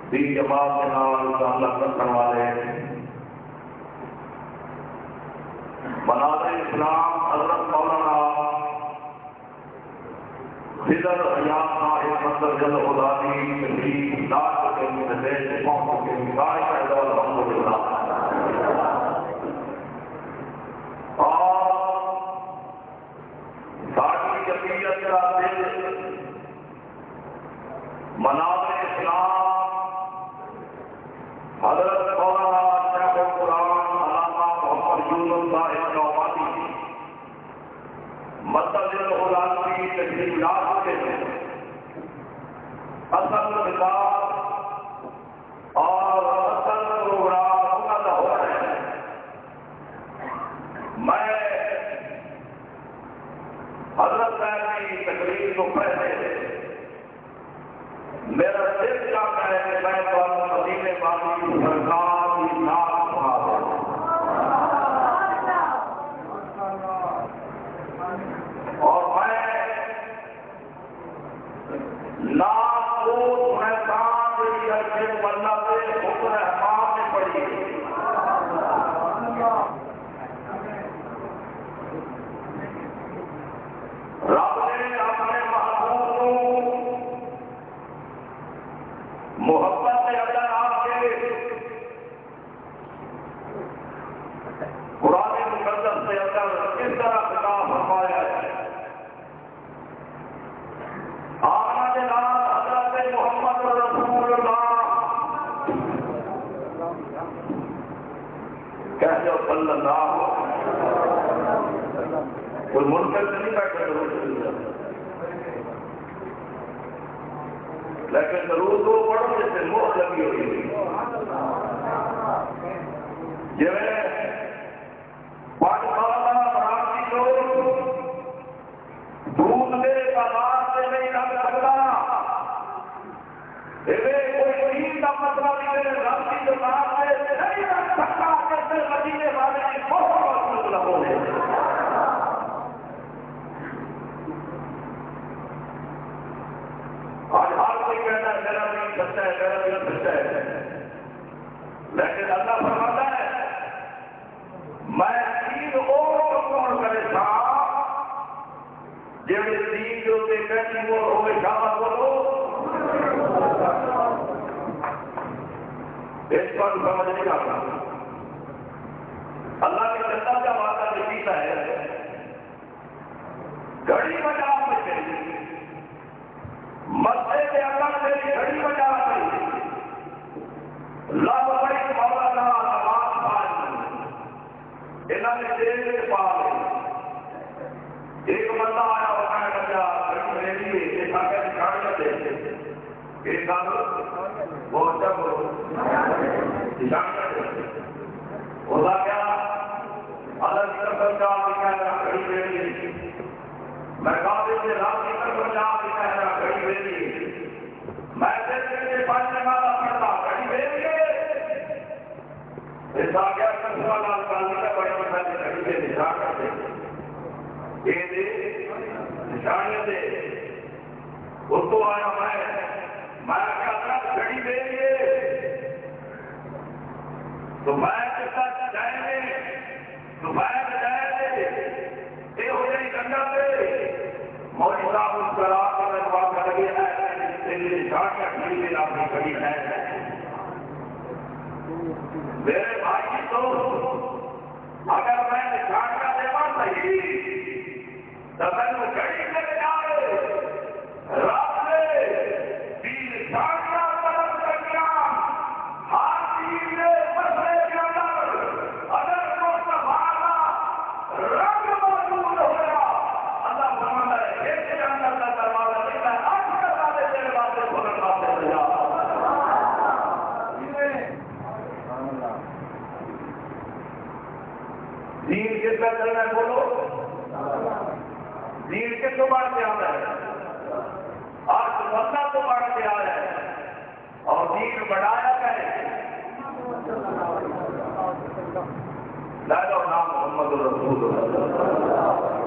دی جماعت کے نام تعلق رکھنے والے مناظر اسلام حضرت مولانا خضر حیات صاحب مصدر جل خدانی تشریف لا کے مدد پہنچ کے نگاہ کا الحمدللہ اور ساری جمعیت کا دل مناظر اسلام حضرت مولانا شیخ القرآن علامہ محمد یونس صاحب نعمانی مسجد الغلامی تشریف لا چکے ہیں. اصل مثال اور اصل پروگرام منعقد ہو رہے ہیں. میں حضرت صاحب کی تقریر کو پہلے میرا دل چاہتا ہے کہ میں مدینے والی سرکار کی نام سنا دوں. اور میں نامود محسان کے بندہ سے حکم احمد میں پڑھی رب نے اپنے محبوب کو محبت کے اندر آ کے قرآن مقدس سے اندر کس طرح خطاب فرمایا ہے. آمنا کے نام حضرت محمد رسول اللہ کہتے ہو صلی اللہ کوئی منکر سے نہیں بیٹھے لیکن ضرور تو پڑھو جس سے موت لگی ہوئی جی پانچ سالہ برانسی لوگ دودھ دے بازار سے نہیں لگ سکتا. کوئی چیز کا مطلب رانسی دکان سے نہیں لگ سکتا. کیسے مدینے والے کی بہت مطلب ہو گئے. آج ہر کوئی کہتا ہے میرا دین سچا ہے میرا دین سچا ہے لیکن اللہ فرماتا ہے میں دین اور کون کرے تھا جب دین جو کہتی وہ ہوگے شامل بولو اس پر سمجھ نہیں آتا. اللہ کے جنتا کا وعدہ جیتا ہے گھڑی بجا میں چاہیے مسجد کے اندر میری گھڑی بجا رہی لب بھائی مولانا نماز پڑھ انہوں نے دیر سے پا ایک بندہ آیا ہوتا ہے بچہ گھڑی میری ایک آگے نشانیاں دے ایک آگے بہت جب نشانیاں دے ہوتا کیا الگ طرف کا گھڑی میری میں کافی سے رات کی طرف جا کے کہہ رہا گھڑی میری میں دیکھنے پڑھنے والا پڑھتا گھڑی میری اس آگے والا نکالنے کا بڑے بڑے گھڑی میں نشان کر دے یہ دے نشانیاں دے اس کو آیا میں کیا تھا گھڑی میری تو میں جائیں گے تو میں جائیں گے یہ ہو جائے گنگا پہ مولوی صاحب اس پر آپ کا بات کر لگے ہیں شاٹ یا کھڑی میں آپ نے کھڑی ہے. میرے بھائی تو اگر میں نشان کا دیوا صحیح تو میں وہ گھڑی میں جائے رات میں تین شاٹیاں طرف کریاں ہر چیز میں مسئلے کے اندر اگر مصطفیٰ رنگ موجود ہو گیا اللہ فرماتا ہے ایک جنت کا دروازہ نہیں ہے آج کر والے تیرے باتیں کھولن واسطے بجا دین کس کا چلنا ہے بولو دین کس کو بڑھ کے آتا ہے آج بندہ کو بڑھ کے آ رہا ہے اور دین بڑھایا کرے لا نام محمد رسول اللہ.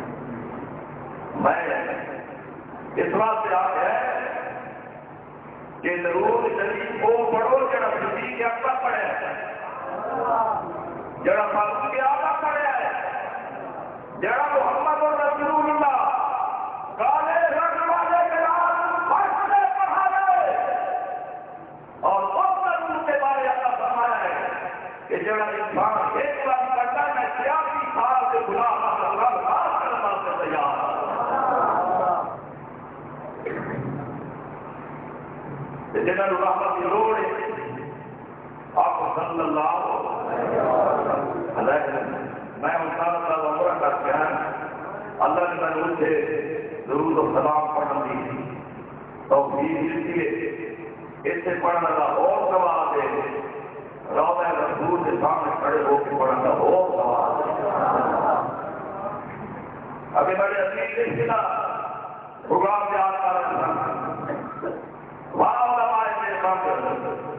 میں اس بات سے آج ہے کہ درود شریف وہ پڑھو جڑا صدیق اکبر پڑھیا ہے، جڑا فاروق اعظم پڑھیا ہے، جڑا محمد رسول اللہ کالے رنگ والے بلال فرش سے پڑھا ہے، اور اس درود کے بارے اللہ فرمایا ہے کہ جڑا انسان ایک بار کرتا ہے 86 سال کے گناہ اللہ معاف کرنے سے تیار ہے۔ جنہوں نے رحمت کی لوڑ ہے آپ صلی اللہ علیہ وسلم، میں انسان کا عمرہ کر کے اللہ نے میں مجھے درود و سلام پڑھنے دی توفیق دیتی ہے، اس سے پڑھنے کا اور سوال ہے، روضہ رسول کے سامنے کھڑے ہو کے پڑھنے کا اور سوال ہے۔ ابھی بڑے عزیز کے خلا پروگرام یاد کر رہے ہیں، وہاں علماء نے کام کر رہے ہیں،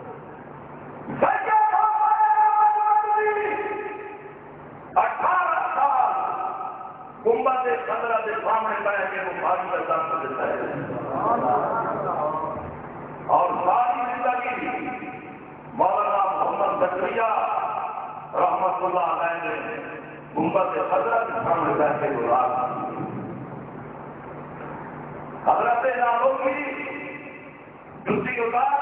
گنبد خضرا کے سامنے بیٹھ کے بخاری کا درس دیتا ہے، اور ساری زندگی مولانا محمد زکریا رحمت اللہ علیہ نے گنبد خضرا کے سامنے بیٹھ کے گزارا۔ حضرت نالوں کی جوتی اتار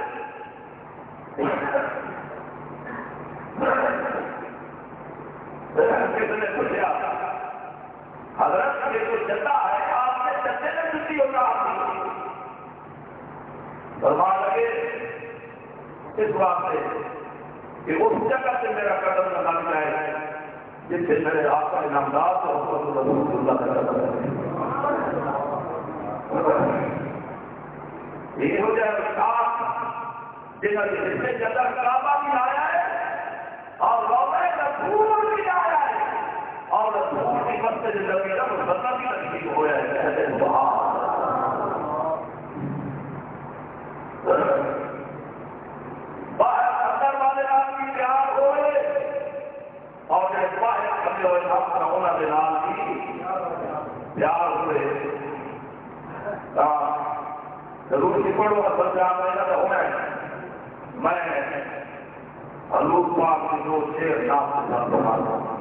کس نے پوچھا حضرت یہ جو چلتا ہے آپ کے چلتے نے جوتی اتار دی، فرمان لگے اس واسطے کہ اس جگہ سے میرا قدم لگا جائے جس سے میرے آپ کا انعامدار تو رسول اللہ کا قدم ہے۔ یہ ہو جائے جنہوں نے حصے کے اندر کعبہ بھی آیا ہے اور روضہ رسول بھی آیا ہے اور رسول کی مسجد نبوی کا مسلح بھی نصیب ہوا ہے، کہتے ہیں سبحان اللہ۔ باہر اندر والے آدمی پیار ہوئے اور جب باہر کھڑے ہوئے اپنا ہونا کے نام بھی پیار ہوئے، ضرور کی پڑھو اصل سے آپ نے ہونا ہے۔ میں حضور پاک کی دو شعر نام کے ساتھ سناتا ہوں۔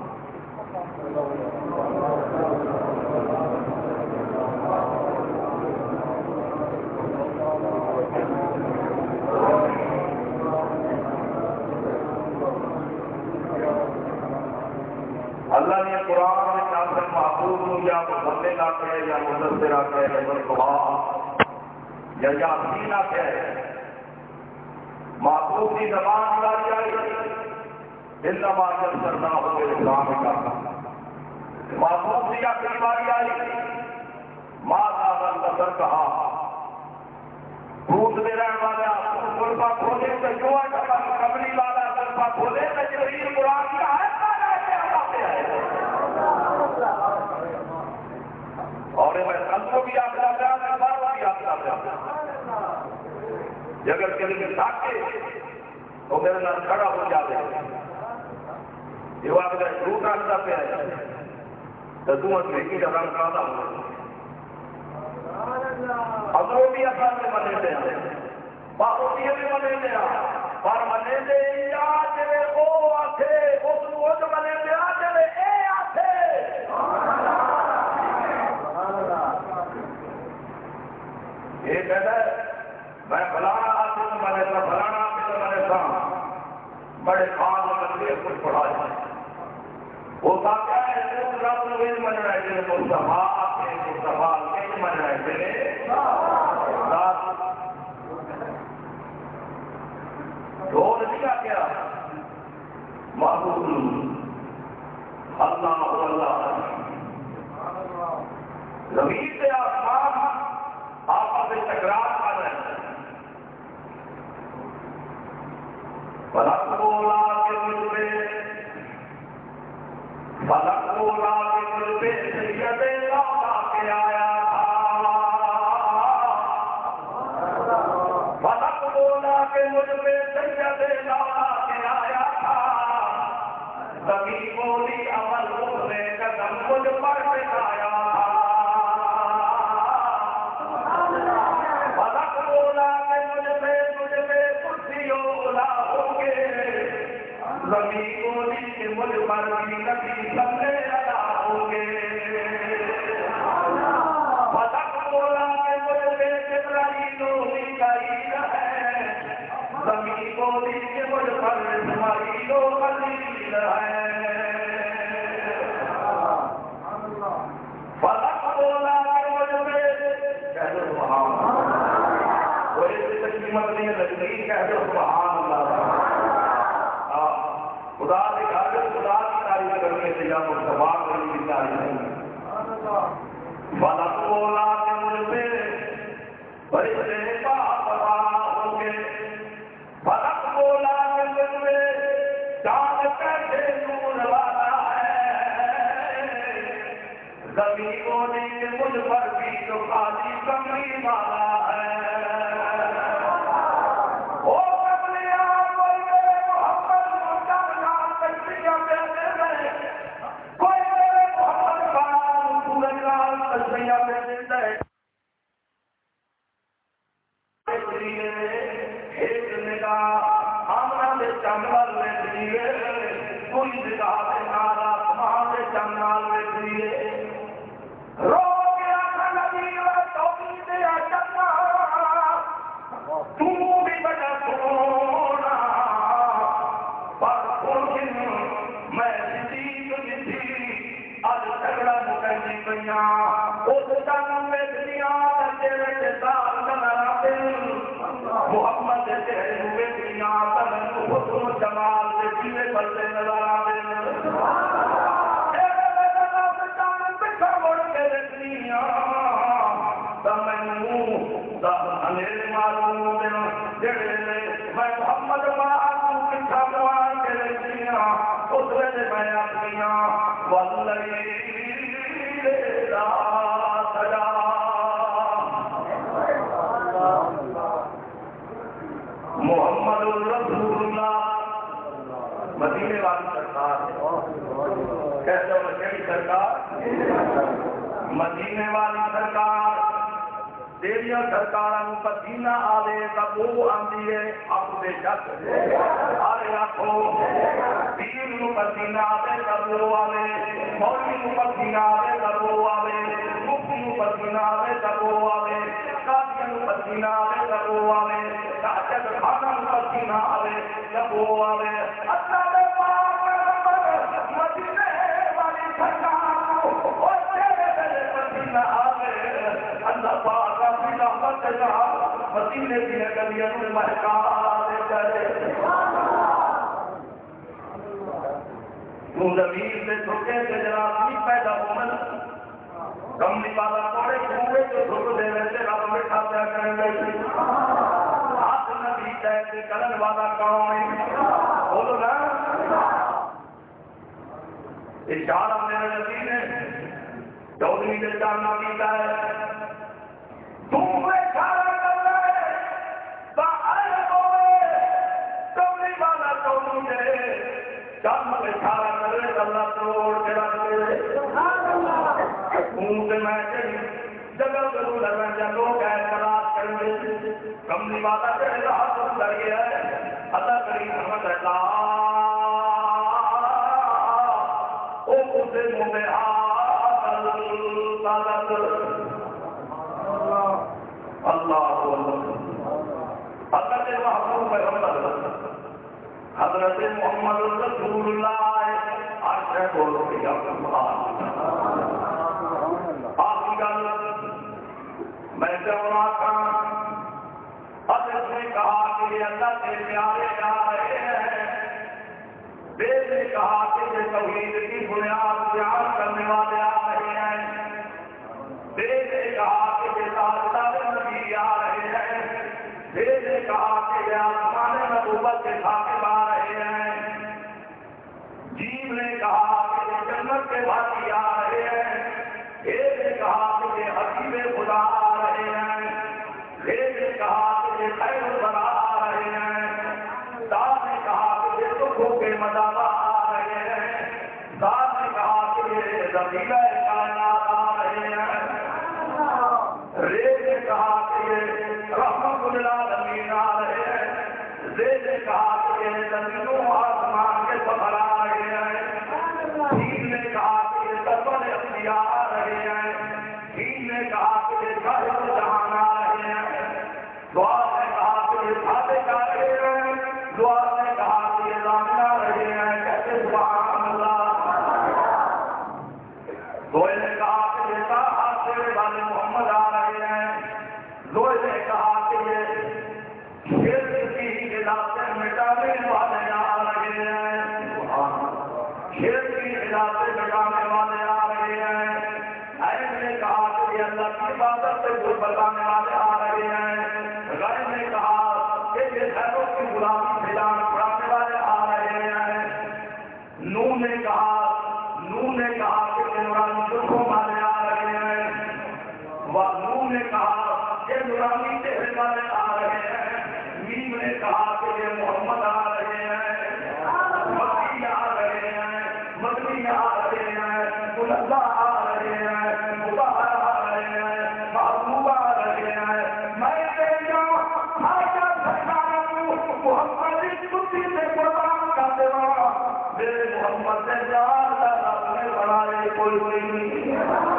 اللہ نے قرآن میں ناصر محفوظ یا مصلح نہ کہے یا مدثر نہ کہے یا مصطفیٰ یا یاسین نہ کہے، محفوظ کی زبان لائی آئی انما یسرنا ہو اسلام کا، محفوظ کی آخری باری آئی ماذا نصر کہا دودھ دے رہنے والے آپ غربا کھولے تو جو قبری والا غربا کھولے تو جبریل قرآن کی آیت کا اور میں سنتوں کی یاترا پہ آتا باروں کی یاترا پہ آتا، اگر کسی کے ساتھ کے تو میرے نام کھڑا ہو جاتے یہ بات اگر جھوٹ آتا پہ آئے تو تم بھیگی کا رنگ کھانا ہو اگر بھی اثر میں منے دے باہر بھی منے دے پر منے دے یا جلے او آتے اس کو جو منے دے آ جلے اے آتے یہ کہتا ہے میں فلانا آتے تو میں نے فلانا آتے تو میں نے بڑے خان میں کچھ پڑھا جائے وہ کہتا ہے رب نویل من رہے جنہیں مصطفیٰ آتے مصطفیٰ کئی من رہے جنہیں ڈھول دیا کیا معبود اللہ اللہ زمین سے آسمان آپس میں ٹکرار کر رہے ہیں فلک بولا کے مجھ پہ فلک بولا کے مجھ پہ سید لالا کے آیا تھا فلک بولا کے مجھ پہ سید لالا کے آیا تھا کبھی بولی عمل نے قدم مجھ پر ٹکایا تھا فلک بولا کے مجھ قسمت نہیں لگتی کہہ دو سبحان اللہ. خدا کے گھر میں خدا کی تعریف کرنے سے یا مصطفیٰ کی تعریف نہیں. فلک بولا کہ مجھ پہ فرشتے پا ہوں گے. فلک بولا کہ مجھ پہ چاند کیسے نور والا ہے. زمین بولی کہ مجھ پر بھی تو خالی کمری والا ہے. محمد جمال سے جیوے بلتے نظر آتے میں محمد پٹھا مار کے رکھتی ہوں اس ویلے میں اپنی محمد رسول اللہ مدینے والی سرکار کیسے مدینے سرکار مدینے والی سرکار تیریاں سرکار مدینہ آلے کا وہ آندی ہے آپ بے شک آلے آخو دین مدینہ آلے کا وہ آلے مولی مدینہ آلے کا وہ آلے مفتی مدینہ آلے کا وہ آلے قاضی مدینہ آلے کا وہ آلے تاجد خانہ مدینہ آلے کا وہ آلے اللہ دے پاک مدینے والی سرکار اور تیرے دل مدینہ آلے اللہ پاک مدینے کی گلیاں میں مہکا دے چلے تو زمین سے جھکے کے جناب نہیں پیدا ہونا کملی والا کوڑے کنویں جو جھک دے ویسے رب مٹھا پیا کریں گے ہاتھ نبی کہتے کرن والا کون ہے بولو نا اشارہ میرے نبی نے چودھری کے جاننا پیتا ہے کملی والا کر گیا ہے اللہ کریم رحمت اللہ منہ میں اللہ حضرت محبوب حضرت محمد رسول اللہ آج بولو گیا آخری گل میں جوڑا تھا حضرت نے کہا کہ یہ اللہ کے پیارے جا رہے ہیں وید نے کہا کہ یہ توحید کی بنیاد بیان کرنے والے آ رہے ہیں وید نے کہا کہ یہ تاجدار نبی آ رہے ہیں وید نے کہا کہ یہ آسمان نبوت کے خاطب آ رہے ہیں جیب نے کہا کہ یہ جنت کے بھائی آ رہے ہیں وید نے کہا کہ یہ حبیب خدا آ رہے ہیں وید نے کہا کہ یہ خیر الورا آ رہے ہیں داد نے کہا کہ یہ دکھوں کے مداوا آ رہے ہیں داد نے کہا کہ یہ زمینہ کائنات آ رہے ہیں ریت نے کہا کہ یہ رحمت للعالمین آ رہے ہیں زید نے کہا کہ یہ زمینوں آسمان کے سفر آ رہے ہیں تین نے کہا کہ یہ سفر اختیار آ رہے ہیں تین نے کہا کہ یہ شاہد جہان آ رہے ہیں دعا نے کہا کہ یہ صادق آ رہے ہیں دعا نے کہا کہ یہ ضامن آ رہے ہیں کہتے سبحان اللہ دوئے نے کہا کہ یہ والے محمد آ رہے ہیں دوئے نے کہا کہ یہ اللہ کی عبادت سے جو بتانے والے آ رہے ہیں، غیر نے کہا کہ یہ شہروں کی غلامی سے جان چھڑانے والے آ رہے ہیں، نون نے کہا کہ یہ نورانی دکھوں والے آ رہے ہیں، نون نے کہا کہ نورانی چہرے والے آ رہے ہیں، میم نے کہا کہ یہ محمد آ رہے ہیں، مکی آ رہے ہیں، مدنی آ رہے ہیں، اللہ آ رہے ہیں، مبارک آ رہے ہیں، محبوب آ رہے ہیں۔ میں تیرا حاجت سکھانا ہوں، محمد اس کتی سے قربان کا دیوا، میرے محمد سے زیادہ اپنے بنائے کوئی نہیں۔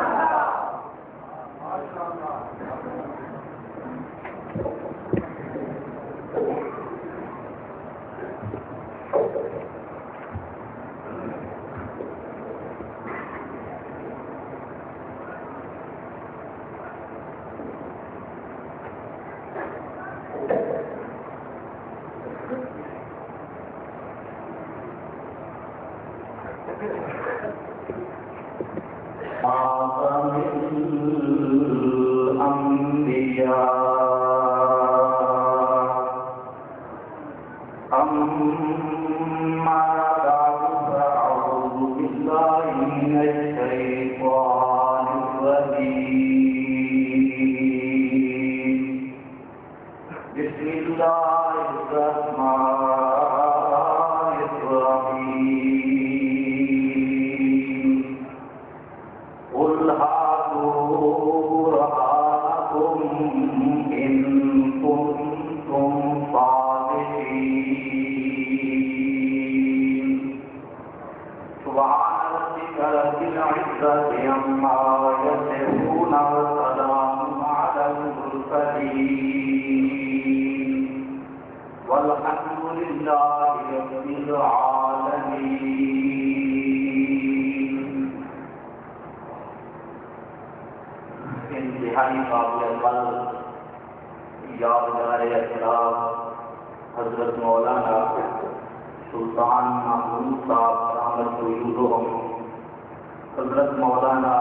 انتہائی قابل قدر یادگار اخلاق حضرت مولانا سلطان محمود صاحب رحمۃ اللہ، حضرت مولانا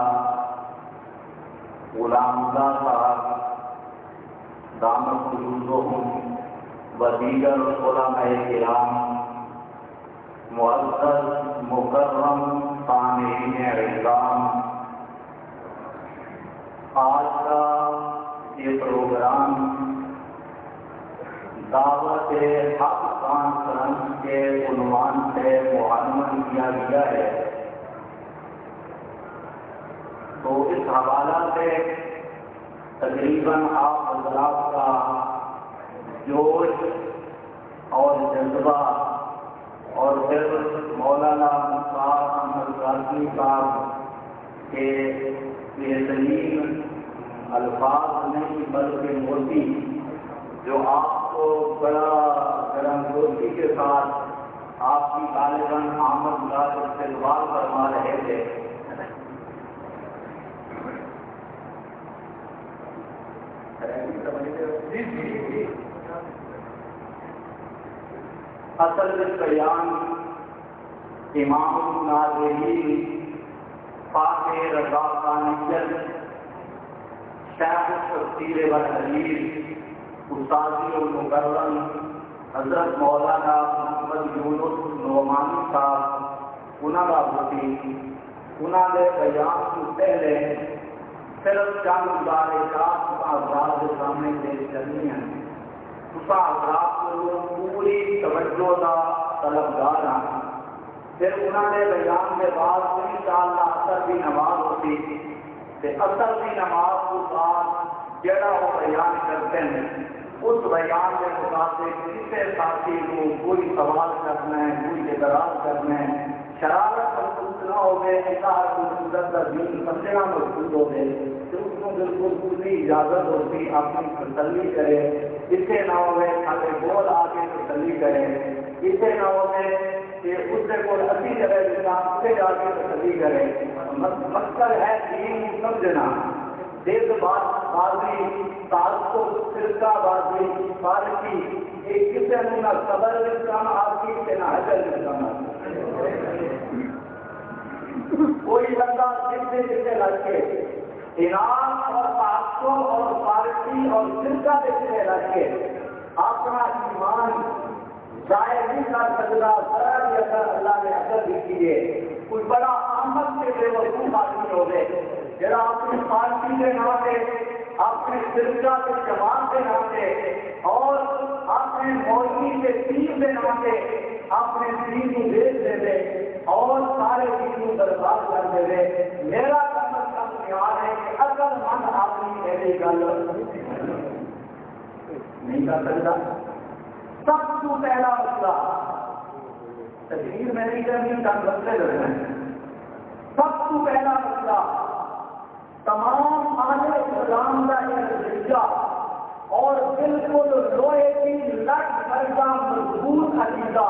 غلام اللہ صاحب دامت العلوم و دیگر علماء کرام، معزز مکرم سامعین اعظام، آج کا یہ پروگرام دعوت حق کانفرنس کے عنوان سے معلوم کیا گیا ہے، تو اس حوالہ سے تقریباً آپ حضرات کا جوش اور جذبہ اور پھر مولانا مختار احمد قاسمی صاحب کے بہترین الفاظ نہیں بلکہ موتی جو آپ کو بڑا گرم جوشی کے ساتھ آپ کی غالباً آمد کا استقبال فرما رہے تھے۔ اصل بیان امام الناظرین فاتح رضا خانیت شیخ التفسیر والحدیث استاذی المکرم حضرت مولانا محمد یونس نعمانی صاحب انہاں ہوتی انہاں نے بیان سے پہلے صرف چند گزارشات حضرات کے سامنے پیش کرنی ہیں۔ اس حضرات کو پوری توجہ کا طلبگار ہیں۔ پھر انہوں نے بیان کے بعد انشاءاللہ اثر کی نماز ہوتی، اثر کی نماز کے بعد جڑا وہ بیان کرتے ہیں اس بیان کے مطابق کسی ساتھی کو کوئی سوال کرنا ہے، کوئی اعتراض کرنا ہے، شرارت محسوس نہ ہو گئے، اللہ کی قدرت کا دین سمجھنا محسوس ہو گئے تو اس کو بالکل پوری اجازت ہوتی اپنی تسلی کرے، اسے نہ ہو گئے کھاتے بول آگے تسلی کرے، اسے نہ ہو گئے کہ اس سے کوئی اچھی جگہ جتنا اسے جا کے تسلی کرے۔ مقصد ہے دین سمجھنا، دیکھ بازی تعلق فرقہ بازی فارسی ایک کسی نے نہ صبر رکھنا آپ کی سے نہ حجر رکھنا۔ کوئی بندہ جتنے لگ کے ایران اور تعصب اور پارٹی اور فرقہ دیکھنے لگے اپنا ایمان ضائع نہیں کر سکتا. ذرا بھی اگر اللہ نے اثر بھی کیے کوئی بڑا احمد کے بے وقوف آدمی ہو گئے جڑا اپنی پارٹی کے نام پہ اپنے فرقہ کے جماعت کے نام پہ اور اپنے مولوی کے پیر کے نام پہ اپنے دین کو بیچ دے دے اور سارے دین کو برباد کر دے دے. میرا کم از کم خیال ہے کہ اگر من آدمی ایسی گل نہیں کر سکتا. سب کو پہلا مسئلہ تقریر میں نہیں کرنی کم رکھتے رہے. سب کو پہلا مسئلہ تمام اہل اسلام کا ایک نتیجہ اور بالکل لوہے کی لٹ بھر کا مضبوط عقیدہ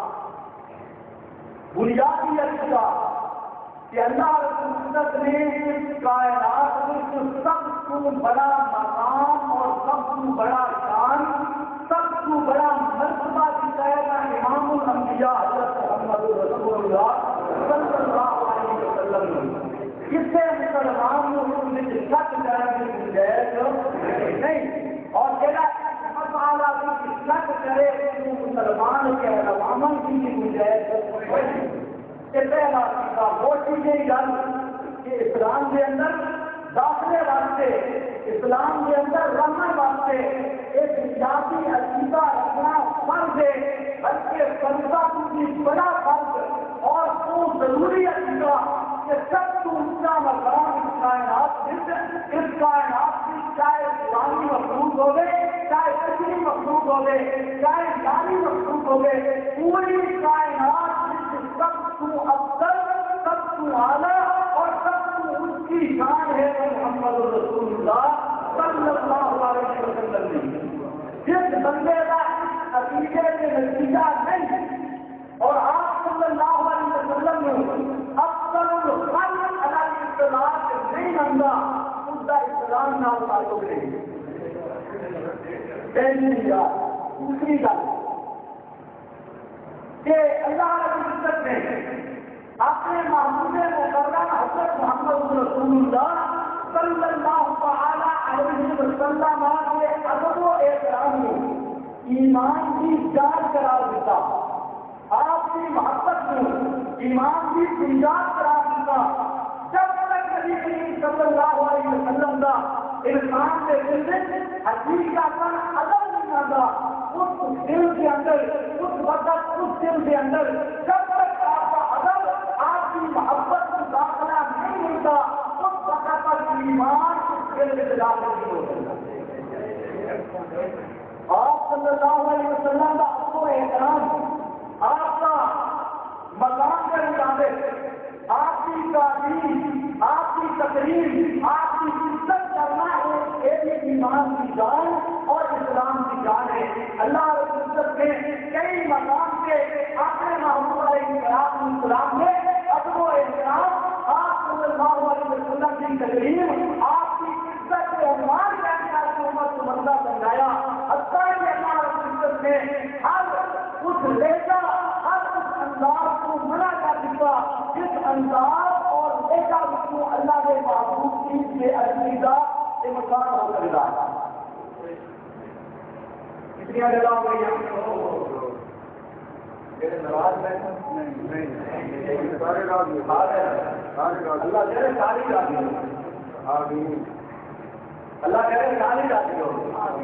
بنیادی عقیدہ کہ اللہ رب العزت نے کائنات میں سب کو بڑا مقام اور سب کو بڑا شان سب کو بڑا مرتبہ دیا ہے. امام الانبیاء حضرت محمد رسول اللہ صلی اللہ علیہ وسلم کسے مسلمان شک کرنے کی گنجائش نہیں. اور جگہ مسئلہ کی شک کرے مسلمان کے عمل کی گنجائش پہلا چیزہ وہ چیزیں گل کہ اسلام کے اندر داخلے واسطے اسلام کے اندر رہنے واسطے ایک سیاسی عقیدہ رکھنا فرض ہے. بلکہ فرضہ کی بڑا فرض اور وہ ضروری عقیدہ کہ سب کو اونچا مقام اس کائنات کی چاہے اسلامی مخلوق ہو گئے چاہے کشمیری مخلوق ہو گئے چاہے جانی مخلوق ہو گئے پوری کائنات سب کو افضل سب کو اعلیٰ اور سب کو اس کی شان ہے محمد رسول اللہ صلی اللہ علیہ وسلم. جس بندے کا عقیدے کے نتیجہ نہیں اور آپ صلی اللہ علیہ وسلم نے افضل الخلق علی اطلاق نہیں مانگا اس کا اسلام نہ تعلق نہیں. دوسری گل کہ اللہ رب العزت نے اپنے محبوب مکرم حضرت محمد رسول اللہ صلی اللہ تعالی علیہ وسلم کے ادب و احترام کو ایمان کی جان قرار دیتا. آپ کی محبت کو ایمان کی بنیاد قرار دیتا. جب تک نبی کریم صلی اللہ علیہ وسلم کا انسان کے دل میں حقیقت ادب نہیں آتا اس دل کے اندر اس وقت اس دل کے اندر جب تک آپ کا ادب آپ کی محبت کو داخلہ نہیں ملتا اس وقت پر ایمان اس دل میں داخل نہیں ہو سکتا. آپ صلی اللہ علیہ وسلم کا ادب و احترام آپ کا مقام کے مطابق آپ کی تعلیم آپ کی تقریر آپ کی عزت کرنا ایک ایمان کی جان اور اسلام کی جان ہے. اللہ رب العزت نے کئی مقام کے اپنے محبوب علیہ السلام نے ادب و احترام آپ صلی اللہ علیہ وسلم کی تقریر آپ کی عزت کے عنوان کے اندر حکومت کو بندہ سمجھایا. حتیٰ کہ اللہ رب العزت نے ہر اس لہجہ ہر اس انداز کو منع کر دیا جس انداز اور لہجہ کو اللہ کے محبوب کی بے عقیدہ مقام ہو سکتا ہے. کتنی جگہ ہو گئی ناراض ہے سارے راضی اللہ کہہ رہے ساری راضی ہو اللہ کہہ رہے ساری راضی ہو.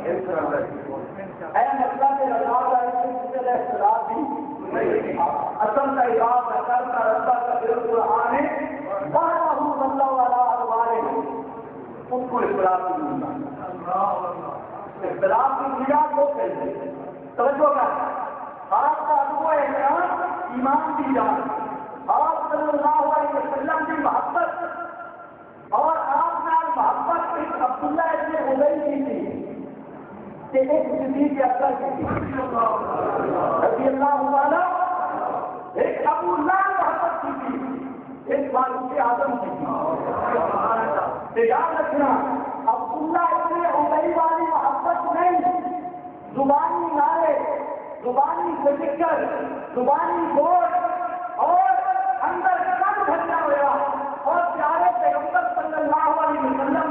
اے مسئلہ کے اختلاف بھی اصل کا عباد اصل کا ربا کا بالکل آنے بہت اللہ والا اخبار ان کو اختلاف کی ملتا اختلاف کی بنیاد وہ کہتے ہیں. توجہ کر آپ کا ادب و احترام ایمان کی جان آپ صلی اللہ علیہ وسلم کی محبت اور آپ کا محبت ایک عبداللہ ابن ابی کی تھی کہ ایک صدیق کے اثر کی تھی رضی اللہ تعالیٰ ایک ابو اللہ محبت کی تھی ایک فاروق اعظم کی تھی. یاد رکھنا عبداللہ ابن ابی والی محبت نہیں زبانی نعرے زبانی ذکر زبانی گوشت اور اندر کم بھرنا ہوا اور پیارے پیغمبر صلی اللہ علیہ وسلم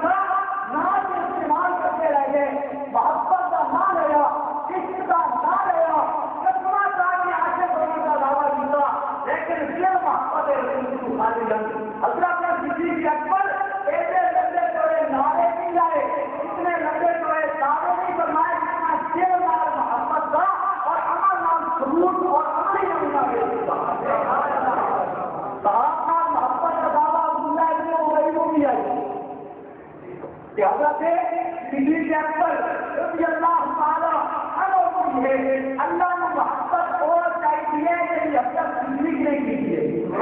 کہ حضرت صدیق اکبر رضی اللہ تعالیٰ عنہ کی ہے اللہ نے محبت اور چاہیے کہ اب تک صدیق نہیں کیجیے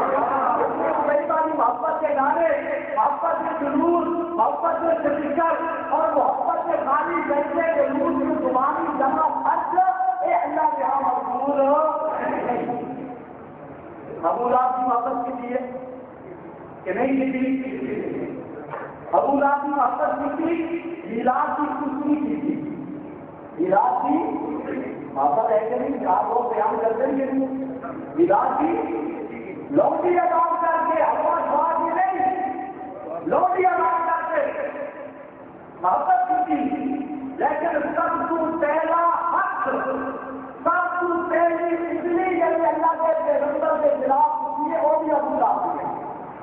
محبت کے گانے، محبت کے جلوس، محبت کے سپیکر اور محبت کے خالی جلسے کے روز میں زبانی جمع خرچ اے اللہ کے یہاں مقبول ابو لہب کی محبت کیجیے کہ نہیں کیجیے؟ ابو لہب کی محبت کی میلاد کی خوشی کی تھی، میلاد کی محبت ہے کہ نہیں؟ آپ لوگ بیان کرتے ہیں میلاد کی لوٹی ادا کر کے ہوا شواد کی نہیں، لوٹی ادا کر کے محبت کی تھی، لیکن سب تو پہلا حق، سب تو پہلی اتنی یعنی اللہ کے پیغمبر کے خلاف ہوئی ہے وہ بھی ابو لہب ہے،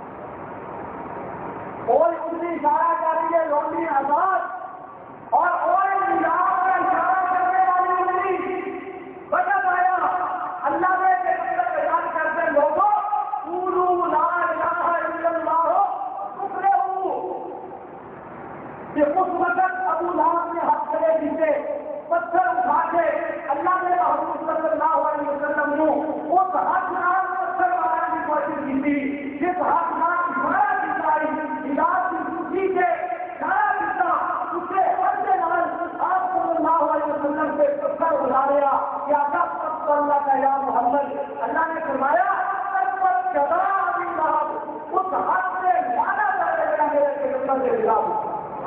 اور اتنی اشارہ کر رہی ہے لوٹی آزاد اور میلاد کا اشارہ کرنے والی اتنی بچا پایا اللہ نے پیغمبر بیان کرتے لوگوں قولوا لا الہ الا اللہ تفلحوا کہ اس وقت ابو لہب نے ہاتھ کھڑے کیے، پتھر اٹھا کے اللہ نے محمود صلی اللہ علیہ وسلم نے اس ہاتھ نال پتھر مارنے کی کوشش کی تھی، جس ہاتھ نال اشارہ دکھائی میلاد کی خوشی کے اشارہ دکھا اسے ہاتھ نال آپ صلی اللہ علیہ وسلم سے پتھر اٹھا لیا کہ آقا صلی اللہ کا یا محمد، اللہ نے فرمایا جدا ابھی لہب اس ہاتھ سے لانا چاہے گا میرے پیغمبر کے خلاف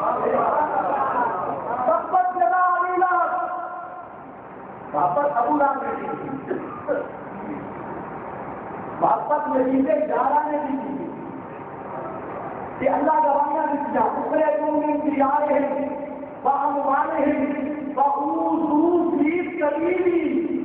سبت جدا ابھی لہب محبت ابو لہب نے کی، محبت نتیجے گیارہ نے بھی کی کہ اللہ گواہیاں دیا اترے تم انتظار ہیں باموانے ہیں بہوس قریبی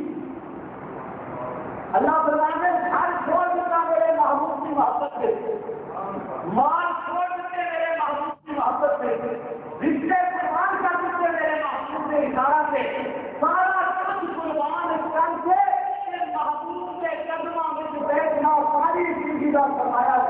اللہ فرماتے ہیں گھر چھوڑ دیتا میرے محبوب کی محبت سے، مال چھوڑ دیتے میرے محبوب کی محبت سے، رشتے قربان کر دیتے میرے محبوب کے اشارہ سے، سارا کچھ قربان کر کے محبوب کے قدموں میں بیٹھنا ساری زندگی کا فرمایا